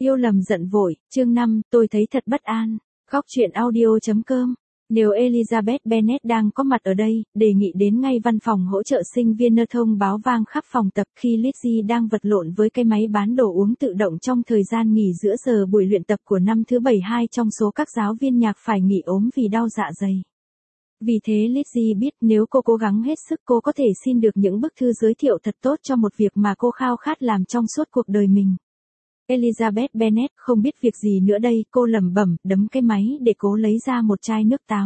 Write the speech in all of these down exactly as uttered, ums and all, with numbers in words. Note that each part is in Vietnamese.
Yêu lầm giận vội, chương năm, tôi thấy thật bất an. Góc truyện audio.com. Nếu Elizabeth Bennet đang có mặt ở đây, đề nghị đến ngay văn phòng hỗ trợ sinh viên nơ thông báo vang khắp phòng tập khi Lizzie đang vật lộn với cái máy bán đồ uống tự động trong thời gian nghỉ giữa giờ buổi luyện tập của năm thứ bảy mươi hai trong số các giáo viên nhạc phải nghỉ ốm vì đau dạ dày. Vì thế Lizzie biết nếu cô cố gắng hết sức cô có thể xin được những bức thư giới thiệu thật tốt cho một việc mà cô khao khát làm trong suốt cuộc đời mình. Elizabeth Bennet không biết việc gì nữa đây, cô lẩm bẩm, đấm cái máy để cố lấy ra một chai nước táo.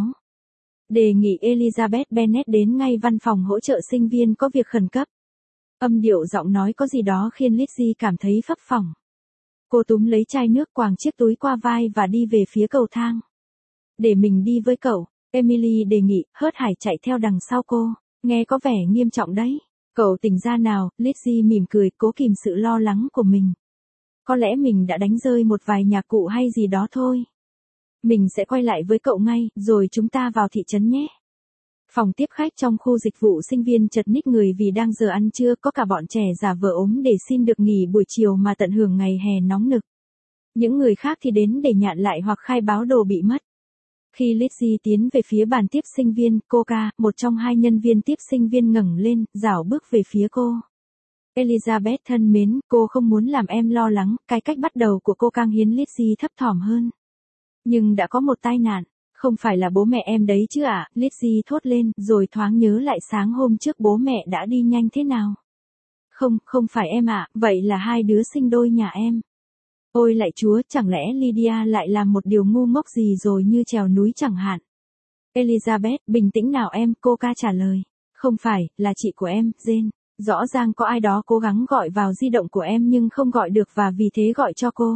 Đề nghị Elizabeth Bennet đến ngay văn phòng hỗ trợ sinh viên có việc khẩn cấp. Âm điệu giọng nói có gì đó khiến Lizzie cảm thấy phấp phỏng. Cô túm lấy chai nước quàng chiếc túi qua vai và đi về phía cầu thang. Để mình đi với cậu, Emily đề nghị, hớt hải chạy theo đằng sau cô. Nghe có vẻ nghiêm trọng đấy. Cậu tỉnh ra nào, Lizzie mỉm cười, cố kìm sự lo lắng của mình. Có lẽ mình đã đánh rơi một vài nhạc cụ hay gì đó thôi. Mình sẽ quay lại với cậu ngay, rồi chúng ta vào thị trấn nhé. Phòng tiếp khách trong khu dịch vụ sinh viên chật ních người vì đang giờ ăn trưa, có cả bọn trẻ giả vờ ốm để xin được nghỉ buổi chiều mà tận hưởng ngày hè nóng nực. Những người khác thì đến để nhạn lại hoặc khai báo đồ bị mất. Khi Lizzie tiến về phía bàn tiếp sinh viên, Coca, một trong hai nhân viên tiếp sinh viên ngẩng lên, rảo bước về phía cô. Elizabeth thân mến, cô không muốn làm em lo lắng, cái cách bắt đầu của cô càng khiến Lizzie thấp thỏm hơn. Nhưng đã có một tai nạn, không phải là bố mẹ em đấy chứ ạ, à? Lizzie thốt lên, rồi thoáng nhớ lại sáng hôm trước bố mẹ đã đi nhanh thế nào. Không, không phải em ạ, à, vậy là hai đứa sinh đôi nhà em. Ôi lạy Chúa, chẳng lẽ Lydia lại làm một điều ngu ngốc gì rồi như trèo núi chẳng hạn. Elizabeth, bình tĩnh nào em, cô ca trả lời. Không phải, là chị của em, Jane. Rõ ràng có ai đó cố gắng gọi vào di động của em nhưng không gọi được và vì thế gọi cho cô.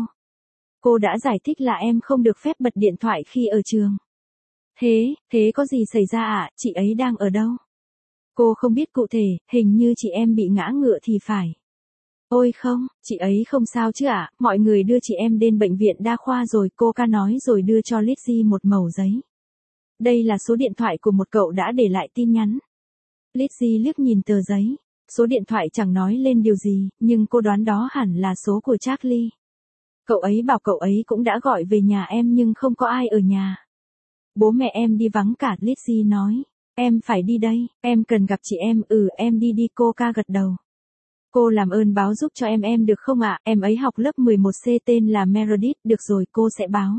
Cô đã giải thích là em không được phép bật điện thoại khi ở trường. Thế, thế có gì xảy ra ạ, à? Chị ấy đang ở đâu? Cô không biết cụ thể, hình như chị em bị ngã ngựa thì phải. Ôi không, chị ấy không sao chứ ạ, à? Mọi người đưa chị em đến bệnh viện đa khoa rồi, cô ca nói rồi đưa cho Lizzie một mẩu giấy. Đây là số điện thoại của một cậu đã để lại tin nhắn. Lizzie liếc nhìn tờ giấy. Số điện thoại chẳng nói lên điều gì, nhưng cô đoán đó hẳn là số của Charlie. Cậu ấy bảo cậu ấy cũng đã gọi về nhà em nhưng không có ai ở nhà. Bố mẹ em đi vắng cả, Lizzie nói. Em phải đi đây, em cần gặp chị em, ừ em đi đi, cô ca gật đầu. Cô làm ơn báo giúp cho em em được không ạ, à? Em ấy học lớp mười một C tên là Meredith, được rồi cô sẽ báo.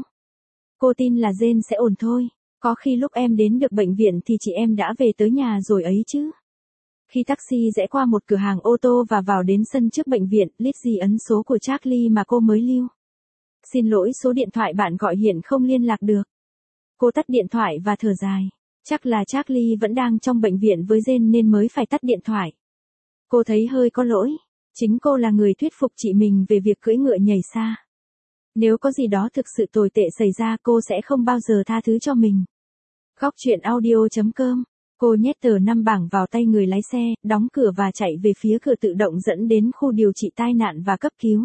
Cô tin là Jane sẽ ổn thôi, có khi lúc em đến được bệnh viện thì chị em đã về tới nhà rồi ấy chứ. Khi taxi rẽ qua một cửa hàng ô tô và vào đến sân trước bệnh viện, Lizzie ấn số của Charlie mà cô mới lưu. Xin lỗi, số điện thoại bạn gọi hiện không liên lạc được. Cô tắt điện thoại và thở dài. Chắc là Charlie vẫn đang trong bệnh viện với Jane nên mới phải tắt điện thoại. Cô thấy hơi có lỗi. Chính cô là người thuyết phục chị mình về việc cưỡi ngựa nhảy xa. Nếu có gì đó thực sự tồi tệ xảy ra cô sẽ không bao giờ tha thứ cho mình. Góc truyện audio.com. Cô nhét tờ năm bảng vào tay người lái xe, đóng cửa và chạy về phía cửa tự động dẫn đến khu điều trị tai nạn và cấp cứu.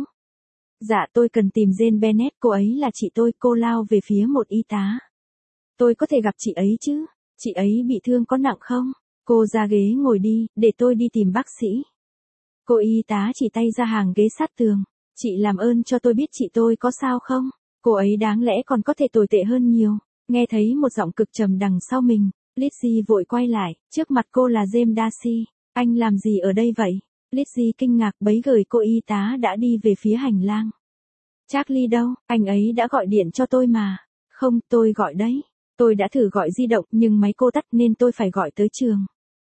Dạ tôi cần tìm Jane Bennet, cô ấy là chị tôi, cô lao về phía một y tá. Tôi có thể gặp chị ấy chứ? Chị ấy bị thương có nặng không? Cô ra ghế ngồi đi, để tôi đi tìm bác sĩ. Cô y tá chỉ tay ra hàng ghế sát tường. Chị làm ơn cho tôi biết chị tôi có sao không? Cô ấy đáng lẽ còn có thể tồi tệ hơn nhiều. Nghe thấy một giọng cực trầm đằng sau mình. Lizzie vội quay lại, trước mặt cô là James Darcy. Anh làm gì ở đây vậy? Lizzie kinh ngạc bấy gời cô y tá đã đi về phía hành lang. Charlie đâu? Anh ấy đã gọi điện cho tôi mà. Không, tôi gọi đấy. Tôi đã thử gọi di động nhưng máy cô tắt nên tôi phải gọi tới trường.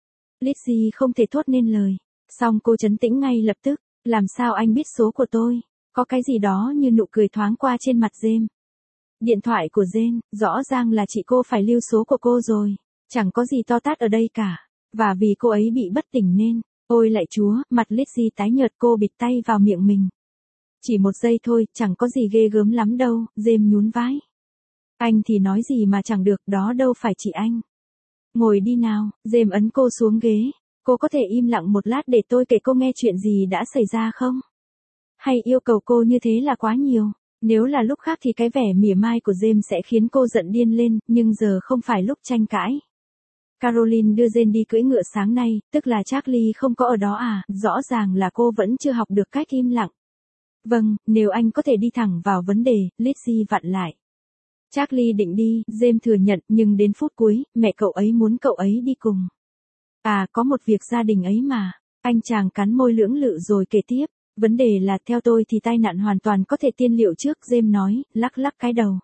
Lizzie không thể thốt nên lời. Xong cô trấn tĩnh ngay lập tức. Làm sao anh biết số của tôi? Có cái gì đó như nụ cười thoáng qua trên mặt James. Điện thoại của Jane, rõ ràng là chị cô phải lưu số của cô rồi. Chẳng có gì to tát ở đây cả. Và vì cô ấy bị bất tỉnh nên, ôi lạy Chúa, mặt Lizzie tái nhợt, cô bịt tay vào miệng mình. Chỉ một giây thôi, chẳng có gì ghê gớm lắm đâu, James nhún vai. Anh thì nói gì mà chẳng được, đó đâu phải chị anh. Ngồi đi nào, James ấn cô xuống ghế. Cô có thể im lặng một lát để tôi kể cô nghe chuyện gì đã xảy ra không? Hay yêu cầu cô như thế là quá nhiều? Nếu là lúc khác thì cái vẻ mỉa mai của James sẽ khiến cô giận điên lên, nhưng giờ không phải lúc tranh cãi. Caroline đưa Jane đi cưỡi ngựa sáng nay, tức là Charlie không có ở đó à, rõ ràng là cô vẫn chưa học được cách im lặng. Vâng, nếu anh có thể đi thẳng vào vấn đề, Lizzie vặn lại. Charlie định đi, James thừa nhận, nhưng đến phút cuối, mẹ cậu ấy muốn cậu ấy đi cùng. À, có một việc gia đình ấy mà. Anh chàng cắn môi lưỡng lự rồi kể tiếp. Vấn đề là theo tôi thì tai nạn hoàn toàn có thể tiên liệu trước, James nói, lắc lắc cái đầu.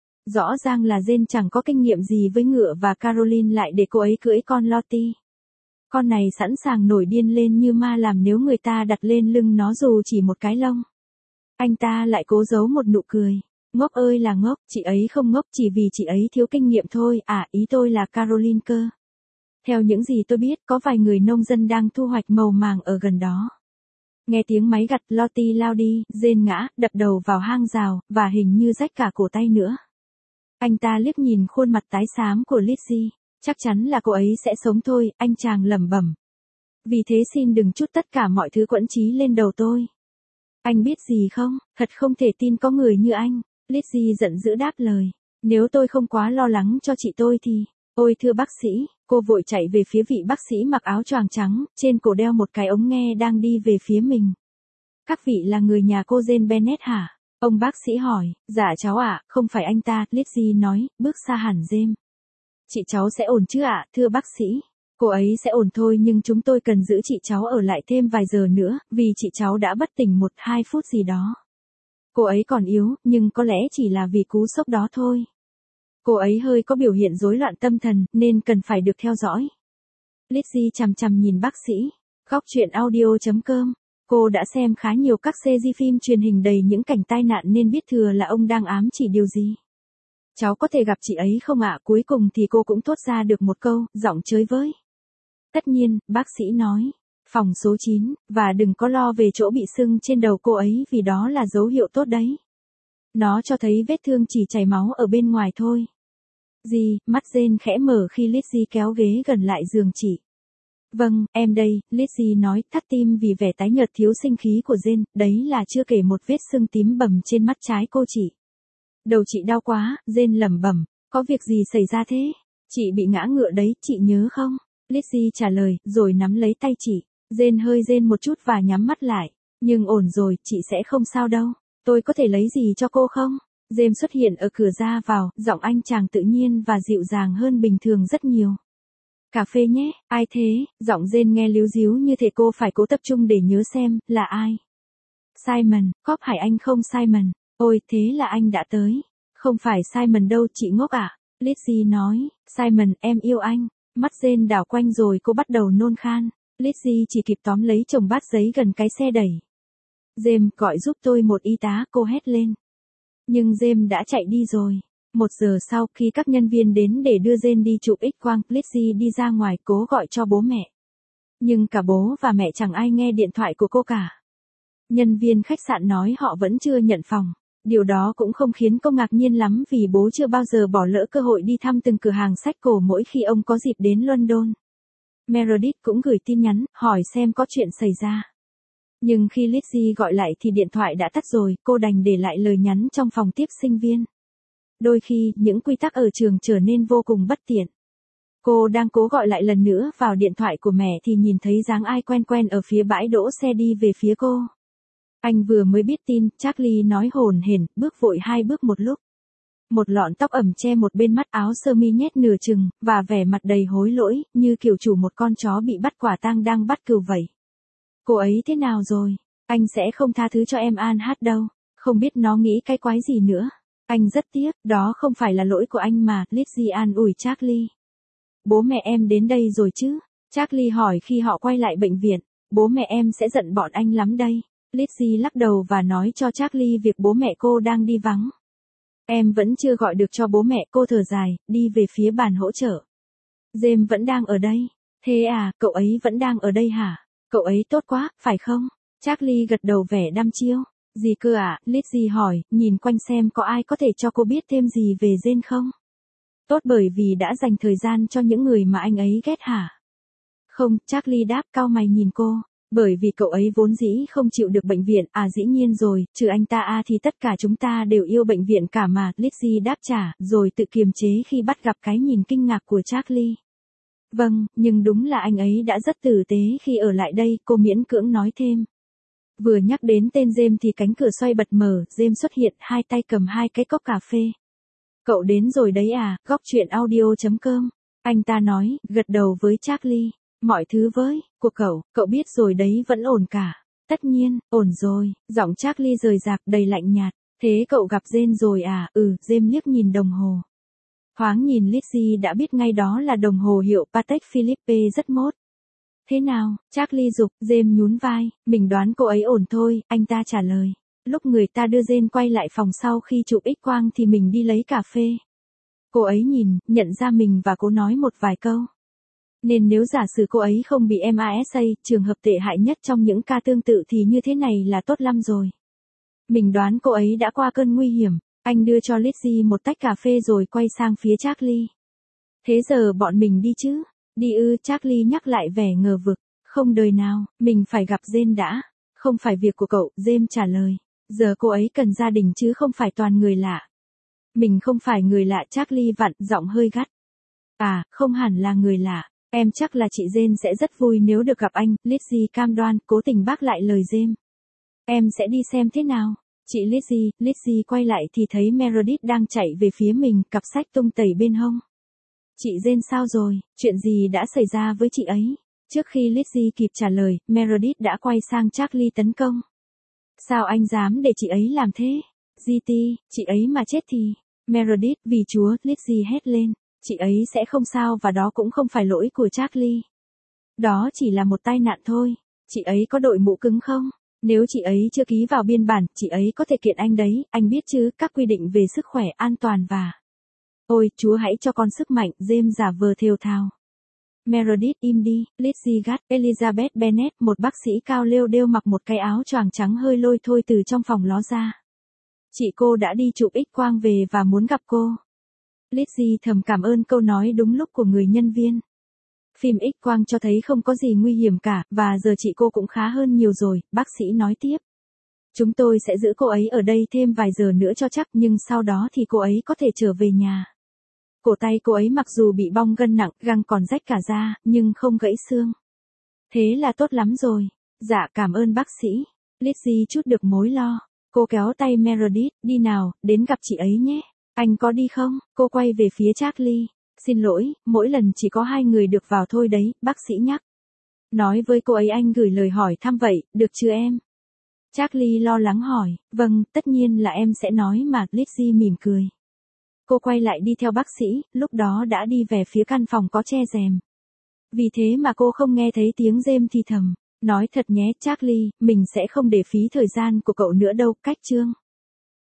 Rõ ràng là James chẳng có kinh nghiệm gì với ngựa và Caroline lại để cô ấy cưỡi con Lottie. Con này sẵn sàng nổi điên lên như ma làm nếu người ta đặt lên lưng nó dù chỉ một cái lông. Anh ta lại cố giấu một nụ cười. Ngốc ơi là ngốc, chị ấy không ngốc chỉ vì chị ấy thiếu kinh nghiệm thôi, à ý tôi là Caroline cơ. Theo những gì tôi biết, có vài người nông dân đang thu hoạch màu màng ở gần đó. Nghe tiếng máy gặt, Lottie lao đi, rên ngã, đập đầu vào hang rào, và hình như rách cả cổ tay nữa. Anh ta liếc nhìn khuôn mặt tái xám của Lizzie, chắc chắn là cô ấy sẽ sống thôi, anh chàng lẩm bẩm. Vì thế xin đừng trút tất cả mọi thứ quẫn trí lên đầu tôi. Anh biết gì không, thật không thể tin có người như anh. Lizzie giận dữ đáp lời. Nếu tôi không quá lo lắng cho chị tôi thì... Ôi thưa bác sĩ, cô vội chạy về phía vị bác sĩ mặc áo choàng trắng, trên cổ đeo một cái ống nghe đang đi về phía mình. Các vị là người nhà cô Jane Bennet hả? Ông bác sĩ hỏi. Dạ cháu ạ, à, không phải anh ta, Lizzie nói, bước xa hẳn James. Chị cháu sẽ ổn chứ ạ, à, thưa bác sĩ. Cô ấy sẽ ổn thôi nhưng chúng tôi cần giữ chị cháu ở lại thêm vài giờ nữa, vì chị cháu đã bất tỉnh một hai phút gì đó. Cô ấy còn yếu, nhưng có lẽ chỉ là vì cú sốc đó thôi. Cô ấy hơi có biểu hiện rối loạn tâm thần, nên cần phải được theo dõi. Lizzie chằm chằm nhìn bác sĩ. Góc truyện audio chấm com. Cô đã xem khá nhiều các series phim truyền hình đầy những cảnh tai nạn nên biết thừa là ông đang ám chỉ điều gì. Cháu có thể gặp chị ấy không ạ? Cuối cùng thì cô cũng thốt ra được một câu, giọng chới với. Tất nhiên, bác sĩ nói. Phòng số chín, và đừng có lo về chỗ bị sưng trên đầu cô ấy vì đó là dấu hiệu tốt đấy. Nó cho thấy vết thương chỉ chảy máu ở bên ngoài thôi. Gì, mắt Jane khẽ mở khi Lizzie kéo ghế gần lại giường chị. Vâng, em đây, Lizzie nói, thắt tim vì vẻ tái nhợt thiếu sinh khí của Jane, đấy là chưa kể một vết sưng tím bầm trên mắt trái cô chị. Đầu chị đau quá, Jane lẩm bẩm, có việc gì xảy ra thế? Chị bị ngã ngựa đấy, chị nhớ không? Lizzie trả lời, rồi nắm lấy tay chị. Jane hơi rên một chút và nhắm mắt lại. Nhưng ổn rồi, chị sẽ không sao đâu. Tôi có thể lấy gì cho cô không? James xuất hiện ở cửa ra vào, giọng anh chàng tự nhiên và dịu dàng hơn bình thường rất nhiều. Cà phê nhé, ai thế? Giọng Jane nghe líu díu như thể cô phải cố tập trung để nhớ xem, là ai? Simon, có phải anh không Simon? Ôi, thế là anh đã tới. Không phải Simon đâu, chị ngốc ạ. À? Lizzie nói, Simon, em yêu anh. Mắt Jane đảo quanh rồi cô bắt đầu nôn khan. Lizzie chỉ kịp tóm lấy chồng bát giấy gần cái xe đẩy. James, gọi giúp tôi một y tá, cô hét lên. Nhưng James đã chạy đi rồi. Một giờ sau, khi các nhân viên đến để đưa Jane đi chụp X-quang, Lizzie đi ra ngoài cố gọi cho bố mẹ. Nhưng cả bố và mẹ chẳng ai nghe điện thoại của cô cả. Nhân viên khách sạn nói họ vẫn chưa nhận phòng. Điều đó cũng không khiến cô ngạc nhiên lắm vì bố chưa bao giờ bỏ lỡ cơ hội đi thăm từng cửa hàng sách cổ mỗi khi ông có dịp đến London. Meredith cũng gửi tin nhắn, hỏi xem có chuyện xảy ra. Nhưng khi Lizzie gọi lại thì điện thoại đã tắt rồi, cô đành để lại lời nhắn trong phòng tiếp sinh viên. Đôi khi, những quy tắc ở trường trở nên vô cùng bất tiện. Cô đang cố gọi lại lần nữa vào điện thoại của mẹ thì nhìn thấy dáng ai quen quen ở phía bãi đỗ xe đi về phía cô. Anh vừa mới biết tin, Charlie nói hồn hển, bước vội hai bước một lúc. Một lọn tóc ẩm che một bên mắt, áo sơ mi nhét nửa chừng, và vẻ mặt đầy hối lỗi, như kiểu chủ một con chó bị bắt quả tang đang bắt cừu vậy. Cô ấy thế nào rồi? Anh sẽ không tha thứ cho em An hát đâu. Không biết nó nghĩ cái quái gì nữa. Anh rất tiếc, đó không phải là lỗi của anh mà, Lizzie an ủi Charlie. Bố mẹ em đến đây rồi chứ? Charlie hỏi khi họ quay lại bệnh viện. Bố mẹ em sẽ giận bọn anh lắm đây. Lizzie lắc đầu và nói cho Charlie việc bố mẹ cô đang đi vắng. Em vẫn chưa gọi được cho bố mẹ, cô thở dài, đi về phía bàn hỗ trợ. James vẫn đang ở đây. Thế à, cậu ấy vẫn đang ở đây hả? Cậu ấy tốt quá, phải không? Charlie gật đầu vẻ đăm chiêu. Gì cơ à? Lizzie hỏi, nhìn quanh xem có ai có thể cho cô biết thêm gì về Jane không? Tốt bởi vì đã dành thời gian cho những người mà anh ấy ghét hả? Không, Charlie đáp cau mày nhìn cô. Bởi vì cậu ấy vốn dĩ không chịu được bệnh viện, à dĩ nhiên rồi, trừ anh ta à thì tất cả chúng ta đều yêu bệnh viện cả mà, Lizzie đáp trả, rồi tự kiềm chế khi bắt gặp cái nhìn kinh ngạc của Charlie. Vâng, nhưng đúng là anh ấy đã rất tử tế khi ở lại đây, cô miễn cưỡng nói thêm. Vừa nhắc đến tên James thì cánh cửa xoay bật mở, James xuất hiện, hai tay cầm hai cái cốc cà phê. Cậu đến rồi đấy à, góc chuyện audio.com. Anh ta nói, gật đầu với Charlie. Mọi thứ với, của cậu, cậu biết rồi đấy vẫn ổn cả. Tất nhiên, ổn rồi, giọng Charlie rời rạc đầy lạnh nhạt. Thế cậu gặp Jane rồi à, ừ, James liếc nhìn đồng hồ. Thoáng nhìn Lizzie đã biết ngay đó là đồng hồ hiệu Patek Philippe rất mốt. Thế nào, Charlie giục, James nhún vai, mình đoán cô ấy ổn thôi, anh ta trả lời. Lúc người ta đưa Jane quay lại phòng sau khi chụp X-quang thì mình đi lấy cà phê. Cô ấy nhìn, nhận ra mình và cô nói một vài câu. Nên nếu giả sử cô ấy không bị em a ét a, trường hợp tệ hại nhất trong những ca tương tự thì như thế này là tốt lắm rồi. Mình đoán cô ấy đã qua cơn nguy hiểm. Anh đưa cho Lizzie một tách cà phê rồi quay sang phía Charlie. Thế giờ bọn mình đi chứ? Đi ư, Charlie nhắc lại vẻ ngờ vực. Không đời nào, mình phải gặp Jane đã. Không phải việc của cậu, James trả lời. Giờ cô ấy cần gia đình chứ không phải toàn người lạ. Mình không phải người lạ, Charlie vặn, giọng hơi gắt. À, không hẳn là người lạ. Em chắc là chị Jane sẽ rất vui nếu được gặp anh, Lizzie cam đoan, cố tình bác lại lời James. Em sẽ đi xem thế nào. Chị Lizzie, Lizzie quay lại thì thấy Meredith đang chạy về phía mình, cặp sách tung tẩy bên hông. Chị Jane sao rồi, chuyện gì đã xảy ra với chị ấy? Trước khi Lizzie kịp trả lời, Meredith đã quay sang Charlie tấn công. Sao anh dám để chị ấy làm thế? giê tê, chị ấy mà chết thì... Meredith, vì Chúa, Lizzie hét lên. Chị ấy sẽ không sao và đó cũng không phải lỗi của Charlie. Đó chỉ là một tai nạn thôi. Chị ấy có đội mũ cứng không? Nếu chị ấy chưa ký vào biên bản, chị ấy có thể kiện anh đấy, anh biết chứ, các quy định về sức khỏe, an toàn và... Ôi, Chúa hãy cho con sức mạnh, James giả vờ thều thào. Meredith im đi, Lizzie gắt, Elizabeth Bennet, một bác sĩ cao lêu đêu mặc một cái áo choàng trắng hơi lôi thôi từ trong phòng ló ra. Chị cô đã đi chụp X-quang về và muốn gặp cô. Lizzie thầm cảm ơn câu nói đúng lúc của người nhân viên. Phim X-quang cho thấy không có gì nguy hiểm cả, và giờ chị cô cũng khá hơn nhiều rồi, bác sĩ nói tiếp. Chúng tôi sẽ giữ cô ấy ở đây thêm vài giờ nữa cho chắc, nhưng sau đó thì cô ấy có thể trở về nhà. Cổ tay cô ấy mặc dù bị bong gân nặng, găng còn rách cả da, nhưng không gãy xương. Thế là tốt lắm rồi. Dạ cảm ơn bác sĩ. Lizzie chút được mối lo. Cô kéo tay Meredith, đi nào, đến gặp chị ấy nhé. Anh có đi không? Cô quay về phía Charlie. Xin lỗi, mỗi lần chỉ có hai người được vào thôi đấy, bác sĩ nhắc. Nói với cô ấy anh gửi lời hỏi thăm vậy, được chưa em? Charlie lo lắng hỏi, vâng, tất nhiên là em sẽ nói mà, Lizzie mỉm cười. Cô quay lại đi theo bác sĩ, lúc đó đã đi về phía căn phòng có che rèm. Vì thế mà cô không nghe thấy tiếng James thì thầm. Nói thật nhé Charlie, mình sẽ không để phí thời gian của cậu nữa đâu, cách chương.